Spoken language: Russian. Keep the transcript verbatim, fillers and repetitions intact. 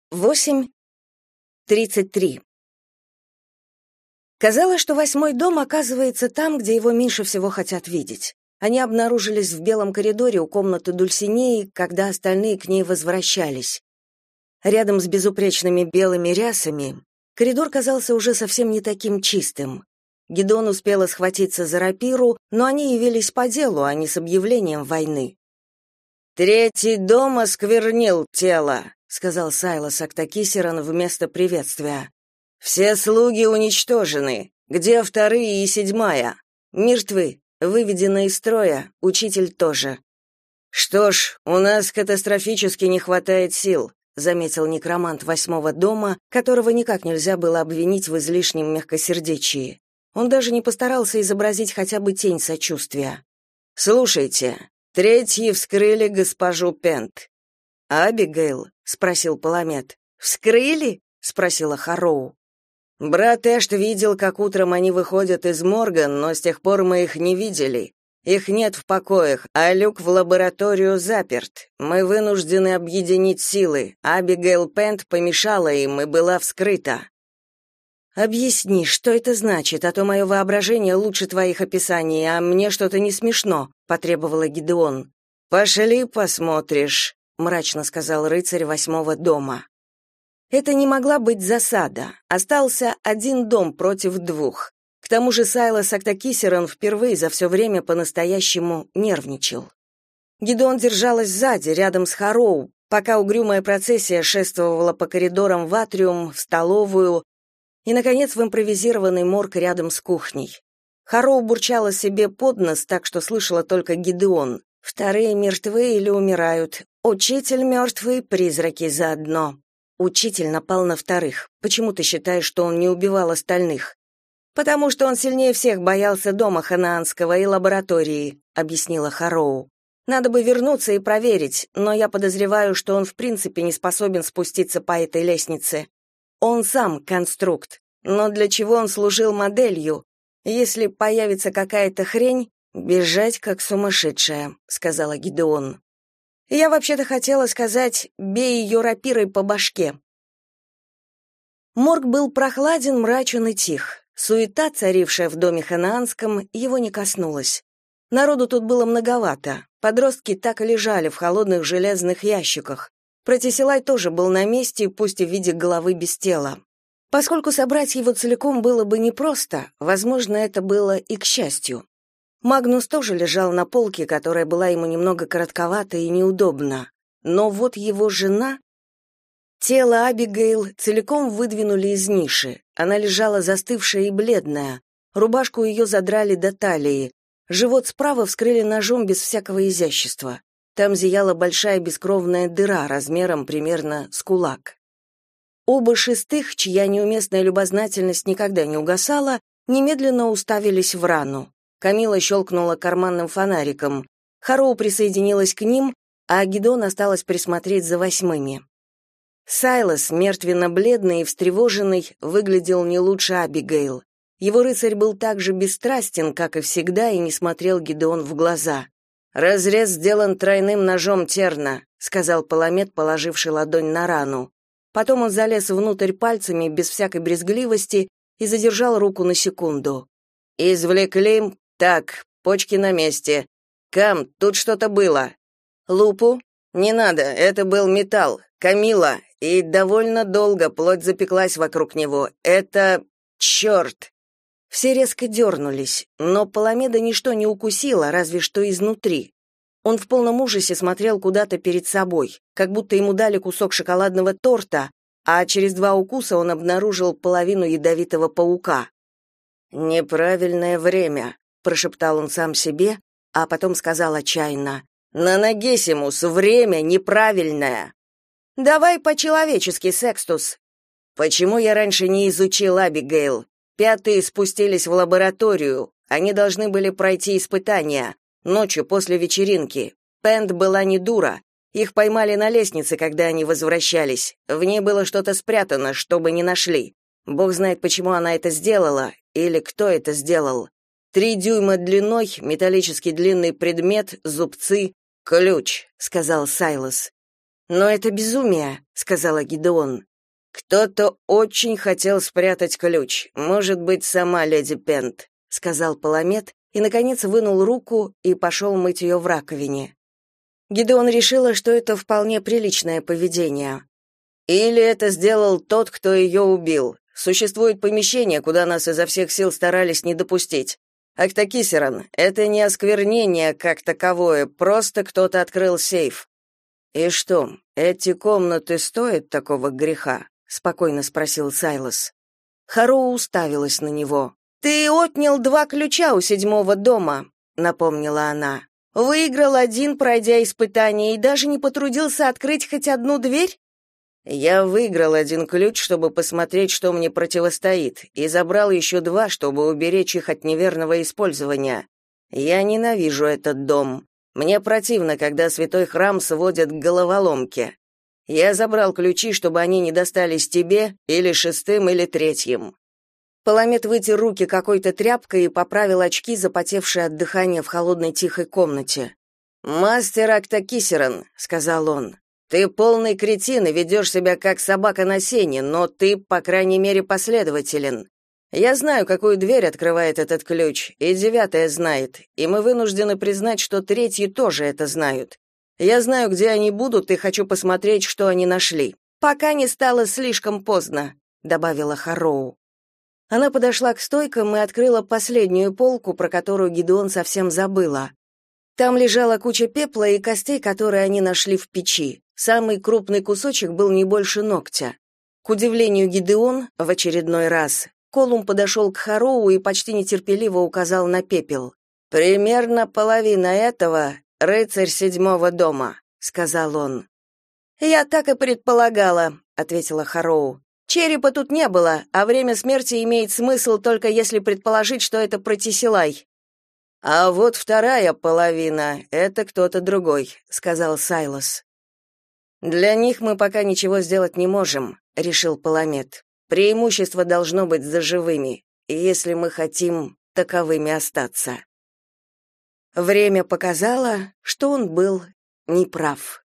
восемь тридцать три. Казалось, что восьмой дом оказывается там, где его меньше всего хотят видеть. Они обнаружились в белом коридоре у комнаты Дульсинеи, когда остальные к ней возвращались. Рядом с безупречными белыми рясами коридор казался уже совсем не таким чистым. Гидеон успела схватиться за рапиру, но они явились по делу, а не с объявлением войны. «Третий дом осквернил тело», — сказал Сайлос Актакисерон вместо приветствия. «Все слуги уничтожены. Где вторые и седьмая? Мертвы, выведены из строя, учитель тоже». «Что ж, у нас катастрофически не хватает сил», — заметил некромант восьмого дома, которого никак нельзя было обвинить в излишнем мягкосердечии. Он даже не постарался изобразить хотя бы тень сочувствия. «Слушайте, третьи вскрыли госпожу Пент». «Абигейл?» — спросил Паламет. «Вскрыли?» — спросила Харроу. «Брат Эшт видел, как утром они выходят из морга, но с тех пор мы их не видели. Их нет в покоях, а люк в лабораторию заперт. Мы вынуждены объединить силы. Абигейл Пент помешала им и была вскрыта». «Объясни, что это значит, а то мое воображение лучше твоих описаний, а мне что-то не смешно», — потребовала Гидеон. «Пошли посмотришь», — мрачно сказал рыцарь восьмого дома. Это не могла быть засада. Остался один дом против двух. К тому же Сайлос Актакисерон впервые за все время по-настоящему нервничал. Гидеон держалась сзади, рядом с Харроу, пока угрюмая процессия шествовала по коридорам в атриум, в столовую и, наконец, в импровизированный морг рядом с кухней. Харроу бурчала себе под нос, так что слышала только Гидеон. «Вторые мертвы или умирают. Учитель мертвый, призраки заодно». Учитель напал на вторых. Почему ты считаешь, что он не убивал остальных? Потому что он сильнее всех боялся дома ханаанского и лаборатории, объяснила Харроу. Надо бы вернуться и проверить, но я подозреваю, что он в принципе не способен спуститься по этой лестнице. Он сам конструкт, но для чего он служил моделью? Если появится какая-то хрень, бежать как сумасшедшая, сказала Гидеон. Я вообще-то хотела сказать: бей ее рапирой по башке. Морг был прохладен, мрачен и тих. Суета, царившая в доме ханаанском, его не коснулась. Народу тут было многовато. Подростки так и лежали в холодных железных ящиках. Протесилай тоже был на месте, пусть и в виде головы без тела. Поскольку собрать его целиком было бы непросто, возможно, это было и к счастью. Магнус тоже лежал на полке, которая была ему немного коротковата и неудобна. Но вот его жена... Тело Абигейл целиком выдвинули из ниши. Она лежала застывшая и бледная. Рубашку ее задрали до талии. Живот справа вскрыли ножом без всякого изящества. Там зияла большая бескровная дыра размером примерно с кулак. Оба шестых, чья неуместная любознательность никогда не угасала, немедленно уставились в рану. Камила щелкнула карманным фонариком. Харроу присоединилась к ним, а Гидеон осталась присмотреть за восьмыми. Сайлос, мертвенно-бледный и встревоженный, выглядел не лучше Абигейл. Его рыцарь был так же бесстрастен, как и всегда, и не смотрел Гидеон в глаза. «Разрез сделан тройным ножом терна», — сказал Паламет, положивший ладонь на рану. Потом он залез внутрь пальцами, без всякой брезгливости, и задержал руку на секунду. «Извлекли. Так, почки на месте. Кам, тут что-то было. Лупу? Не надо, это был металл. Камила. И довольно долго плоть запеклась вокруг него. Это... черт!» Все резко дернулись, но Паламеда ничто не укусило, разве что изнутри. Он в полном ужасе смотрел куда-то перед собой, как будто ему дали кусок шоколадного торта, а через два укуса он обнаружил половину ядовитого паука. «Неправильное время», — прошептал он сам себе, а потом сказал отчаянно: «Нанагесимус, время неправильное». «Давай по-человечески, Секстус». «Почему я раньше не изучил Абигейл? Пятые спустились в лабораторию. Они должны были пройти испытания. Ночью после вечеринки. Пент была не дура. Их поймали на лестнице, когда они возвращались. В ней было что-то спрятано, чтобы не нашли. Бог знает, почему она это сделала, или кто это сделал. Три дюйма длиной, металлический длинный предмет, зубцы, ключ», — сказал Сайлос. «Но это безумие», — сказала Гидеон. «Кто-то очень хотел спрятать ключ, может быть, сама леди Пент», — сказал Паламет и, наконец, вынул руку и пошел мыть ее в раковине. Гидеон решила, что это вполне приличное поведение. «Или это сделал тот, кто ее убил. Существует помещение, куда нас изо всех сил старались не допустить. Актакисеран, это не осквернение как таковое, просто кто-то открыл сейф». «И что, эти комнаты стоят такого греха?» — спокойно спросил Сайлос. Хароу уставилась на него. «Ты отнял два ключа у седьмого дома», — напомнила она. «Выиграл один, пройдя испытание, и даже не потрудился открыть хоть одну дверь?» «Я выиграл один ключ, чтобы посмотреть, что мне противостоит, и забрал еще два, чтобы уберечь их от неверного использования. Я ненавижу этот дом. Мне противно, когда святой храм сводят к головоломке. Я забрал ключи, чтобы они не достались тебе, или шестым, или третьим». Паламет вытер руки какой-то тряпкой и поправил очки, запотевшие от дыхания в холодной тихой комнате. «Мастер Актакисеран», — сказал он, — «ты полный кретин и ведешь себя как собака на сене, но ты, по крайней мере, последователен. Я знаю, какую дверь открывает этот ключ, и девятая знает, и мы вынуждены признать, что третьи тоже это знают. Я знаю, где они будут, и хочу посмотреть, что они нашли. Пока не стало слишком поздно», — добавила Хароу. Она подошла к стойкам и открыла последнюю полку, про которую Гидеон совсем забыла. Там лежала куча пепла и костей, которые они нашли в печи. Самый крупный кусочек был не больше ногтя. К удивлению Гидеон, в очередной раз, Колум подошел к Хароу и почти нетерпеливо указал на пепел. «Примерно половина этого — рыцарь седьмого дома», — сказал он. «Я так и предполагала», — ответила Хароу. «Черепа тут не было, а время смерти имеет смысл только если предположить, что это Протисилай». «А вот вторая половина — это кто-то другой», — сказал Сайлос. «Для них мы пока ничего сделать не можем», — решил Паламет. «Преимущество должно быть за живыми, если мы хотим таковыми остаться». Время показало, что он был неправ.